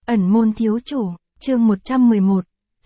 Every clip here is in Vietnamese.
Ẩn môn thiếu chủ, chương 111,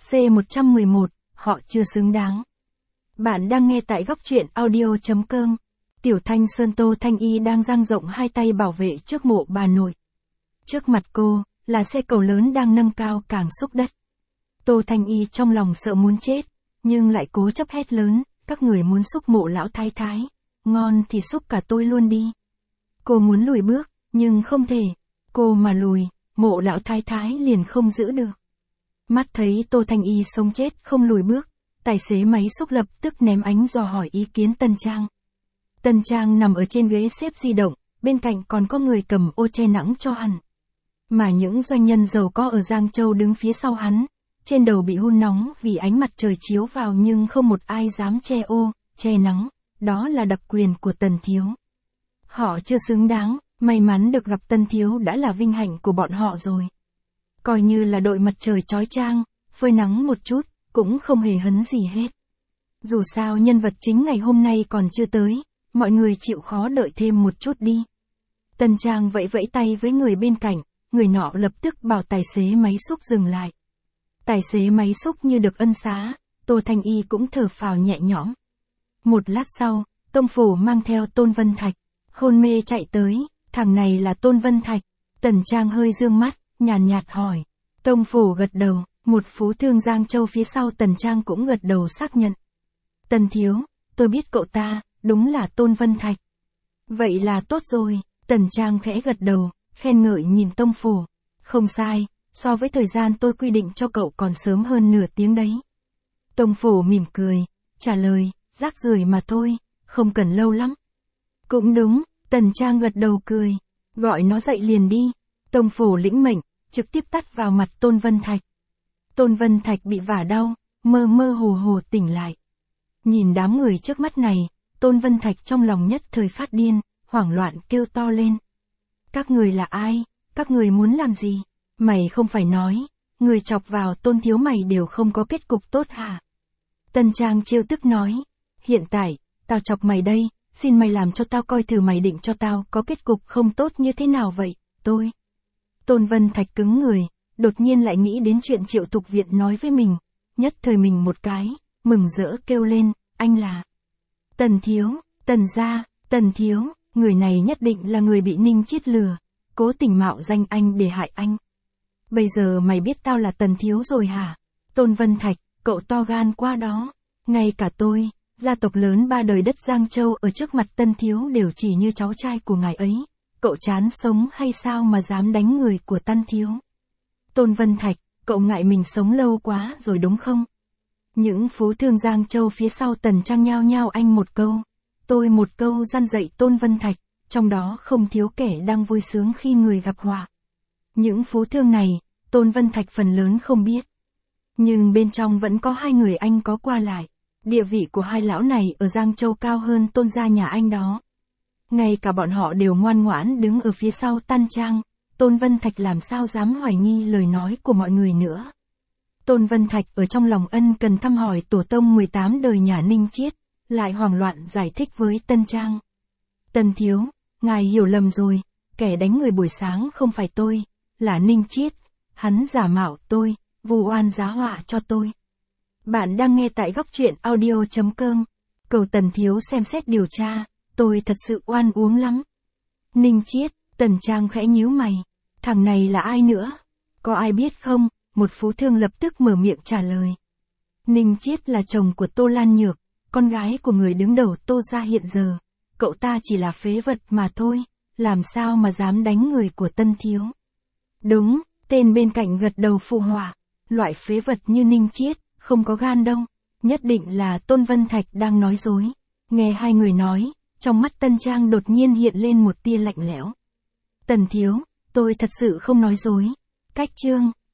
C111, họ chưa xứng đáng. Bạn đang nghe tại góc truyện audio.com. Tiểu Thanh Sơn Tô Thanh Y đang dang rộng hai tay bảo vệ trước mộ bà nội. Trước mặt cô, là xe cầu lớn đang nâng cao càng xúc đất. Tô Thanh Y trong lòng sợ muốn chết, nhưng lại cố chấp hét lớn, các người muốn xúc mộ lão thái thái, ngon thì xúc cả tôi luôn đi. Cô muốn lùi bước, nhưng không thể, cô mà lùi, mộ lão thái thái liền không giữ được. Mắt thấy Tô Thanh Y sống chết không lùi bước, tài xế máy xúc lập tức ném ánh dò hỏi ý kiến Tân Trang. Tân Trang nằm ở trên ghế xếp di động, bên cạnh còn có người cầm ô che nắng cho hắn. Mà những doanh nhân giàu có ở Giang Châu đứng phía sau hắn, trên đầu bị hun nóng vì ánh mặt trời chiếu vào nhưng không một ai dám che ô, che nắng, đó là đặc quyền của Tần Thiếu. Họ chưa xứng đáng, may mắn được gặp Tân Thiếu đã là vinh hạnh của bọn họ rồi. Coi như là đội mặt trời chói chang, phơi nắng một chút, cũng không hề hấn gì hết. Dù sao nhân vật chính ngày hôm nay còn chưa tới, mọi người chịu khó đợi thêm một chút đi. Tân Trang vẫy vẫy tay với người bên cạnh, người nọ lập tức bảo tài xế máy xúc dừng lại. Tài xế máy xúc như được ân xá, Tô Thanh Y cũng thở phào nhẹ nhõm. Một lát sau, Tông Phủ mang theo Tôn Vân Thạch, hôn mê chạy tới, thằng này là Tôn Vân Thạch. Tần Trang hơi dương mắt, nhàn nhạt hỏi. Tông Phủ gật đầu, một phú thương Giang Châu phía sau Tần Trang cũng gật đầu xác nhận. Tần Thiếu, tôi biết cậu ta, đúng là Tôn Vân Thạch. Vậy là tốt rồi, Tần Trang khẽ gật đầu, khen ngợi nhìn Tông Phủ. Không sai, so với thời gian tôi quy định cho cậu còn sớm hơn nửa tiếng đấy. Tông Phủ mỉm cười, trả lời, rác rưởi mà thôi, không cần lâu lắm. Cũng đúng, Tần Trang gật đầu cười, gọi nó dậy liền đi. Tông Phủ lĩnh mệnh, trực tiếp tắt vào mặt Tôn Vân Thạch. Tôn Vân Thạch bị vả đau, mơ mơ hồ hồ tỉnh lại. Nhìn đám người trước mắt này, Tôn Vân Thạch trong lòng nhất thời phát điên, hoảng loạn kêu to lên. Các người là ai? Các người muốn làm gì? Mày không phải nói, người chọc vào Tôn Thiếu mày đều không có kết cục tốt hả? Tân Trang trêu tức nói, hiện tại, tao chọc mày đây, xin mày làm cho tao coi thử mày định cho tao có kết cục không tốt như thế nào vậy, tôi. Tôn Vân Thạch cứng người, đột nhiên lại nghĩ đến chuyện Triệu Tục Viện nói với mình, nhất thời mình một cái, mừng rỡ kêu lên, anh là Tần Thiếu, Tần gia, Tần Thiếu, người này nhất định là người bị Ninh Chiết lừa, cố tình mạo danh anh để hại anh. Bây giờ mày biết tao là Tần Thiếu rồi hả? Tôn Vân Thạch, cậu to gan quá đó, ngay cả tôi, gia tộc lớn ba đời đất Giang Châu ở trước mặt Tân Thiếu đều chỉ như cháu trai của ngài ấy, cậu chán sống hay sao mà dám đánh người của Tân Thiếu? Tôn Vân Thạch, cậu ngại mình sống lâu quá rồi đúng không? Những phú thương Giang Châu phía sau Tần Trang nhao nhao anh một câu, tôi một câu gian dạy Tôn Vân Thạch, trong đó không thiếu kẻ đang vui sướng khi người gặp họa. Những phú thương này, Tôn Vân Thạch phần lớn không biết. Nhưng bên trong vẫn có hai người anh có qua lại. Địa vị của hai lão này ở Giang Châu cao hơn Tôn gia nhà anh đó. Ngay cả bọn họ đều ngoan ngoãn đứng ở phía sau Tân Trang, Tôn Vân Thạch làm sao dám hoài nghi lời nói của mọi người nữa. Tôn Vân Thạch ở trong lòng ân cần thăm hỏi tổ tông 18 đời nhà Ninh Chiết, lại hoảng loạn giải thích với Tân Trang. Tần Thiếu, ngài hiểu lầm rồi, kẻ đánh người buổi sáng không phải tôi, là Ninh Chiết, hắn giả mạo tôi, vu oan giá họa cho tôi. Bạn đang nghe tại góc truyện audio.com, cầu Tần Thiếu xem xét điều tra, tôi thật sự oan uống lắm. Ninh Chiết, Tần Trang khẽ nhíu mày, thằng này là ai nữa? Có ai biết không? Một phú thương lập tức mở miệng trả lời. Ninh Chiết là chồng của Tô Lan Nhược, con gái của người đứng đầu Tô gia hiện giờ. Cậu ta chỉ là phế vật mà thôi, làm sao mà dám đánh người của Tân Thiếu. Đúng, tên bên cạnh gật đầu phụ họa, loại phế vật như Ninh Chiết, không có gan đâu, nhất định là Tôn Vân Thạch đang nói dối. Nghe hai người nói, trong mắt Tân Trang đột nhiên hiện lên một tia lạnh lẽo. Tần Thiếu, tôi thật sự không nói dối. Cách chương.